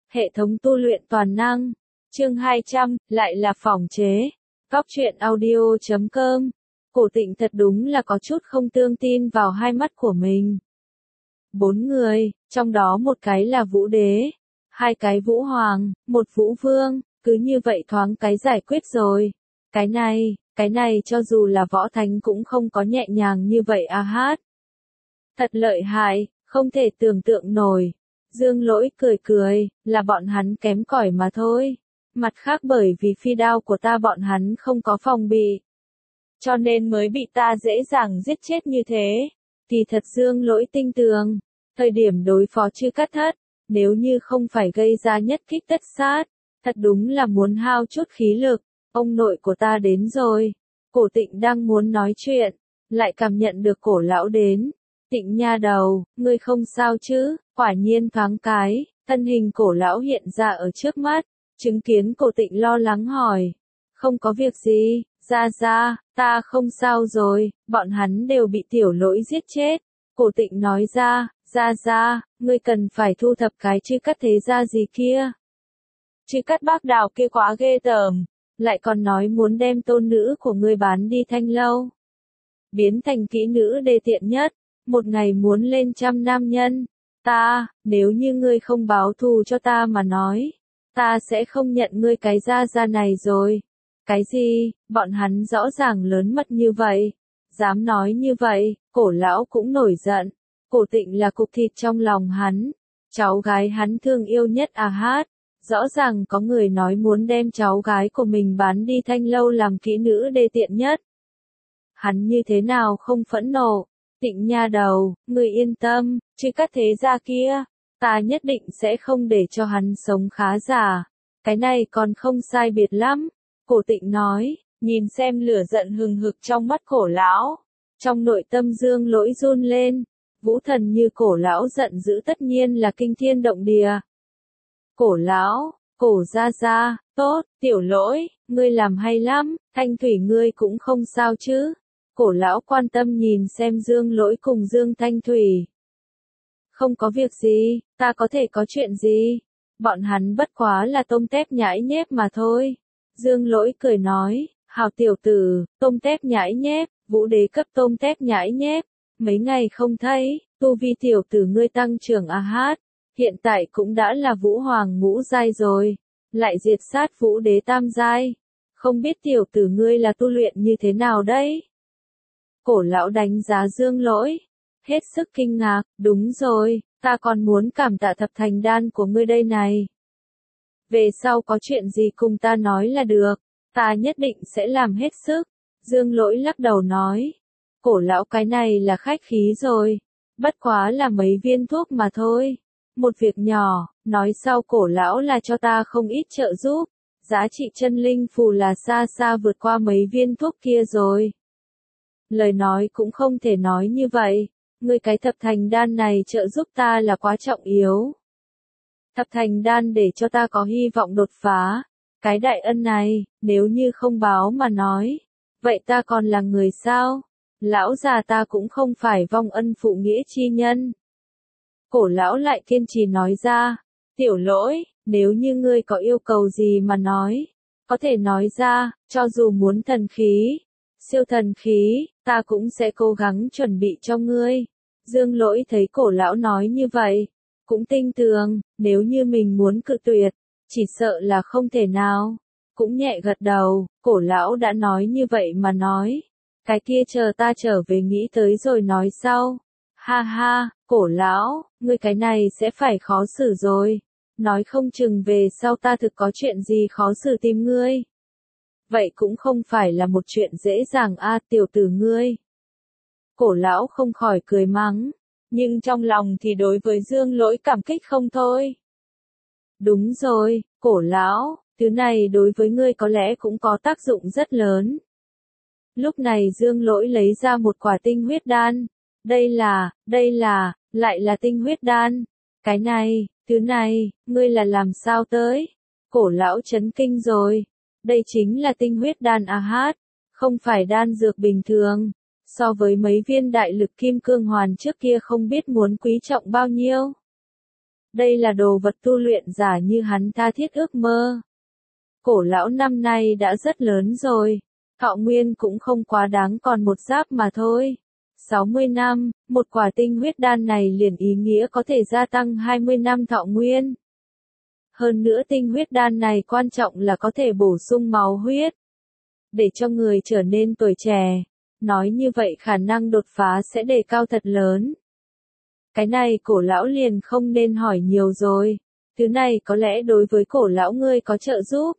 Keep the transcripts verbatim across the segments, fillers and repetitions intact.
Hệ thống tu luyện toàn năng. Chương hai trăm, lại là phỏng chế. Góc truyện audio chấm com. Cổ Tịnh thật đúng là có chút không tương tin vào hai mắt của mình. Bốn người, trong đó một cái là Vũ Đế, hai cái Vũ Hoàng, một Vũ Vương, cứ như vậy thoáng cái giải quyết rồi. Cái này, cái này cho dù là võ thánh cũng không có nhẹ nhàng như vậy a hát. Thật lợi hại, không thể tưởng tượng nổi. Dương Lỗi cười cười, là bọn hắn kém cỏi mà thôi. Mặt khác bởi vì phi đao của ta bọn hắn không có phòng bị, cho nên mới bị ta dễ dàng giết chết như thế. Kỳ thật Dương Lỗi tinh tường, thời điểm đối phó Chư Cát Thất, nếu như không phải gây ra nhất kích tất sát, thật đúng là muốn hao chút khí lực. Ông nội của ta đến rồi. Cổ Tịnh đang muốn nói chuyện, lại cảm nhận được Cổ lão đến. Tịnh nha đầu, ngươi không sao chứ? Quả nhiên thoáng cái, thân hình Cổ lão hiện ra ở trước mắt, chứng kiến Cổ Tịnh lo lắng hỏi. Không có việc gì, ra ra, ta không sao rồi, bọn hắn đều bị tiểu Lỗi giết chết. Cổ Tịnh nói ra, ra ra, ngươi cần phải thu thập cái Chư Cát thế gia gì kia. Chư Cát Bác Đào kia quá ghê tởm, lại còn nói muốn đem tôn nữ của ngươi bán đi Thanh Lâu. Biến thành kỹ nữ đê tiện nhất, một ngày muốn lên trăm nam nhân. Ta, nếu như ngươi không báo thù cho ta mà nói, ta sẽ không nhận ngươi cái gia gia này rồi. Cái gì, bọn hắn rõ ràng lớn mật như vậy, dám nói như vậy. Cổ lão cũng nổi giận. Cổ Tịnh là cục thịt trong lòng hắn, cháu gái hắn thương yêu nhất à hát. Rõ ràng có người nói muốn đem cháu gái của mình bán đi Thanh Lâu làm kỹ nữ đê tiện nhất. Hắn như thế nào không phẫn nộ? Tịnh nha đầu, người yên tâm, Chư Cát thế gia kia, ta nhất định sẽ không để cho hắn sống khá giả. Cái này còn không sai biệt lắm. Cổ Tịnh nói, nhìn xem lửa giận hừng hực trong mắt Cổ lão. Trong nội tâm Dương Lỗi run lên. Vũ thần như Cổ lão giận dữ tất nhiên là kinh thiên động địa. Cổ lão, Cổ gia gia, tốt, tiểu Lỗi, ngươi làm hay lắm, Thanh Thủy ngươi cũng không sao chứ. Cổ lão quan tâm nhìn xem Dương Lỗi cùng Dương Thanh Thủy. Không có việc gì, ta có thể có chuyện gì? Bọn hắn bất quá là tôm tép nhãi nhép mà thôi. Dương Lỗi cười nói, hào tiểu tử, tôm tép nhãi nhép, Vũ Đế cấp tôm tép nhãi nhép. Mấy ngày không thấy, tu vi tiểu tử ngươi tăng trưởng a hát. Hiện tại cũng đã là Vũ Hoàng ngũ giai rồi, lại diệt sát Vũ Đế tam giai. Không biết tiểu tử ngươi là tu luyện như thế nào đấy? Cổ lão đánh giá Dương Lỗi, hết sức kinh ngạc, đúng rồi, ta còn muốn cảm tạ thập thành đan của ngươi đây này. Về sau có chuyện gì cùng ta nói là được, ta nhất định sẽ làm hết sức. Dương Lỗi lắc đầu nói, cổ lão cái này là khách khí rồi, bất quá là mấy viên thuốc mà thôi. Một việc nhỏ, nói sau cổ lão là cho ta không ít trợ giúp, giá trị chân linh phù là xa xa vượt qua mấy viên thuốc kia rồi. Lời nói cũng không thể nói như vậy, ngươi cái thập thành đan này trợ giúp ta là quá trọng yếu. Thập thành đan để cho ta có hy vọng đột phá, cái đại ân này, nếu như không báo mà nói, vậy ta còn là người sao? Lão già ta cũng không phải vong ân phụ nghĩa chi nhân. Cổ lão lại kiên trì nói ra, tiểu Lỗi, nếu như ngươi có yêu cầu gì mà nói, có thể nói ra, cho dù muốn thần khí, siêu thần khí, ta cũng sẽ cố gắng chuẩn bị cho ngươi. Dương Lỗi thấy cổ lão nói như vậy, cũng tin tưởng, nếu như mình muốn cự tuyệt, chỉ sợ là không thể nào. Cũng nhẹ gật đầu, cổ lão đã nói như vậy mà nói, cái kia chờ ta trở về nghĩ tới rồi nói sau. Ha ha, cổ lão, ngươi cái này sẽ phải khó xử rồi. Nói không chừng về sau ta thực có chuyện gì khó xử tìm ngươi. Vậy cũng không phải là một chuyện dễ dàng a tiểu tử ngươi. Cổ lão không khỏi cười mắng, nhưng trong lòng thì đối với Dương Lỗi cảm kích không thôi. Đúng rồi, cổ lão, thứ này đối với ngươi có lẽ cũng có tác dụng rất lớn. Lúc này Dương Lỗi lấy ra một quả tinh huyết đan. Đây là, đây là, lại là tinh huyết đan. Cái này, thứ này, ngươi là làm sao tới? Cổ lão chấn kinh rồi. Đây chính là tinh huyết đan a hát, không phải đan dược bình thường. So với mấy viên đại lực kim cương hoàn trước kia không biết muốn quý trọng bao nhiêu. Đây là đồ vật tu luyện giả như hắn tha thiết ước mơ. Cổ lão năm nay đã rất lớn rồi, thọ nguyên cũng không quá đáng còn một giáp mà thôi. sáu mươi năm, một quả tinh huyết đan này liền ý nghĩa có thể gia tăng hai mươi năm thọ nguyên. Hơn nữa tinh huyết đan này quan trọng là có thể bổ sung máu huyết, để cho người trở nên tuổi trẻ. Nói như vậy khả năng đột phá sẽ đề cao thật lớn. Cái này cổ lão liền không nên hỏi nhiều rồi. Thứ này có lẽ đối với cổ lão ngươi có trợ giúp.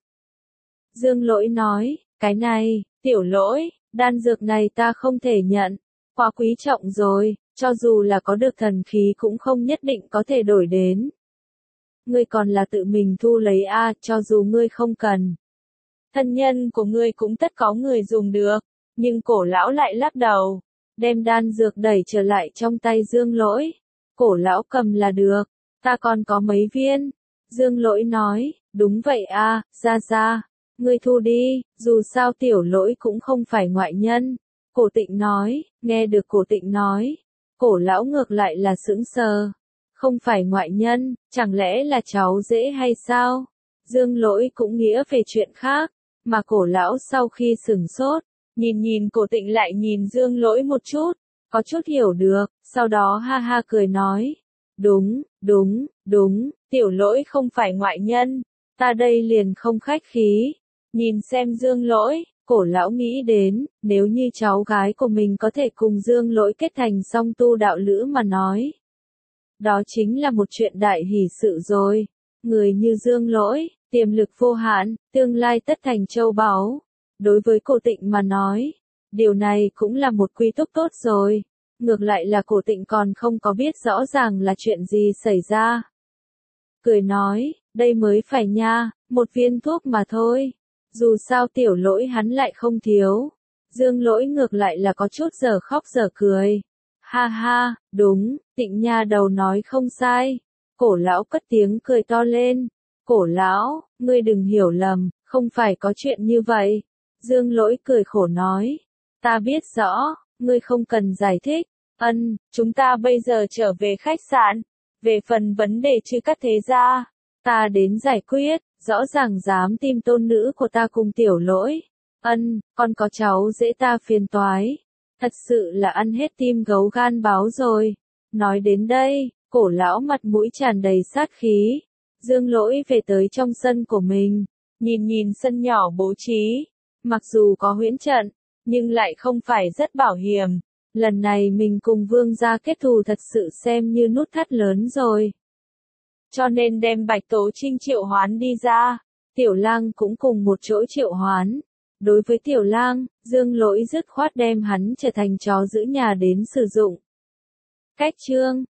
Dương Lỗi nói, cái này, Tiểu Lỗi, đan dược này ta không thể nhận. Quá quý trọng rồi, cho dù là có được thần khí cũng không nhất định có thể đổi đến. Ngươi còn là tự mình thu lấy a, à, cho dù ngươi không cần. Thân nhân của ngươi cũng tất có người dùng được, nhưng cổ lão lại lắc đầu, đem đan dược đẩy trở lại trong tay Dương Lỗi. Cổ lão cầm là được, ta còn có mấy viên. Dương Lỗi nói, đúng vậy a, à, ra ra, ngươi thu đi, dù sao Tiểu Lỗi cũng không phải ngoại nhân. Cổ Tịnh nói, nghe được Cổ Tịnh nói, cổ lão ngược lại là sững sờ. Không phải ngoại nhân, chẳng lẽ là cháu rể hay sao? Dương Lỗi cũng nghĩa về chuyện khác, mà cổ lão sau khi sửng sốt, nhìn nhìn Cổ Tịnh lại nhìn Dương Lỗi một chút, có chút hiểu được, sau đó ha ha cười nói, đúng, đúng, đúng, Tiểu Lỗi không phải ngoại nhân, ta đây liền không khách khí. Nhìn xem Dương Lỗi, cổ lão nghĩ đến, nếu như cháu gái của mình có thể cùng Dương Lỗi kết thành song tu đạo lữ mà nói. Đó chính là một chuyện đại hỷ sự rồi. Người như Dương Lỗi, tiềm lực vô hạn, tương lai tất thành châu báu. Đối với Cổ Tịnh mà nói, điều này cũng là một quy túc tốt rồi. Ngược lại là Cổ Tịnh còn không có biết rõ ràng là chuyện gì xảy ra. Cười nói, đây mới phải nha, một viên thuốc mà thôi. Dù sao Tiểu Lỗi hắn lại không thiếu. Dương Lỗi ngược lại là có chút giờ khóc giờ cười. Ha ha, đúng, Tịnh nha đầu nói không sai. Cổ lão cất tiếng cười to lên. Cổ lão, ngươi đừng hiểu lầm, không phải có chuyện như vậy. Dương Lỗi cười khổ nói. Ta biết rõ, ngươi không cần giải thích. Ân, chúng ta bây giờ trở về khách sạn. Về phần vấn đề chư cắt thế gia, ta đến giải quyết. Rõ ràng dám tìm tôn nữ của ta cùng Tiểu Lỗi. Ân, còn có cháu dễ ta phiền toái. Thật sự là ăn hết tim gấu gan báo rồi. Nói đến đây, cổ lão mặt mũi tràn đầy sát khí. Dương Lỗi về tới trong sân của mình. Nhìn nhìn sân nhỏ bố trí. Mặc dù có huyễn trận, nhưng lại không phải rất bảo hiểm. Lần này mình cùng vương gia kết thù thật sự xem như nút thắt lớn rồi. Cho nên đem Bạch Tố Trinh triệu hoán đi ra. Tiểu Lang cũng cùng một chỗ triệu hoán. Đối với Tiểu Lang, Dương Lỗi dứt khoát đem hắn trở thành chó giữ nhà đến sử dụng. Cách chương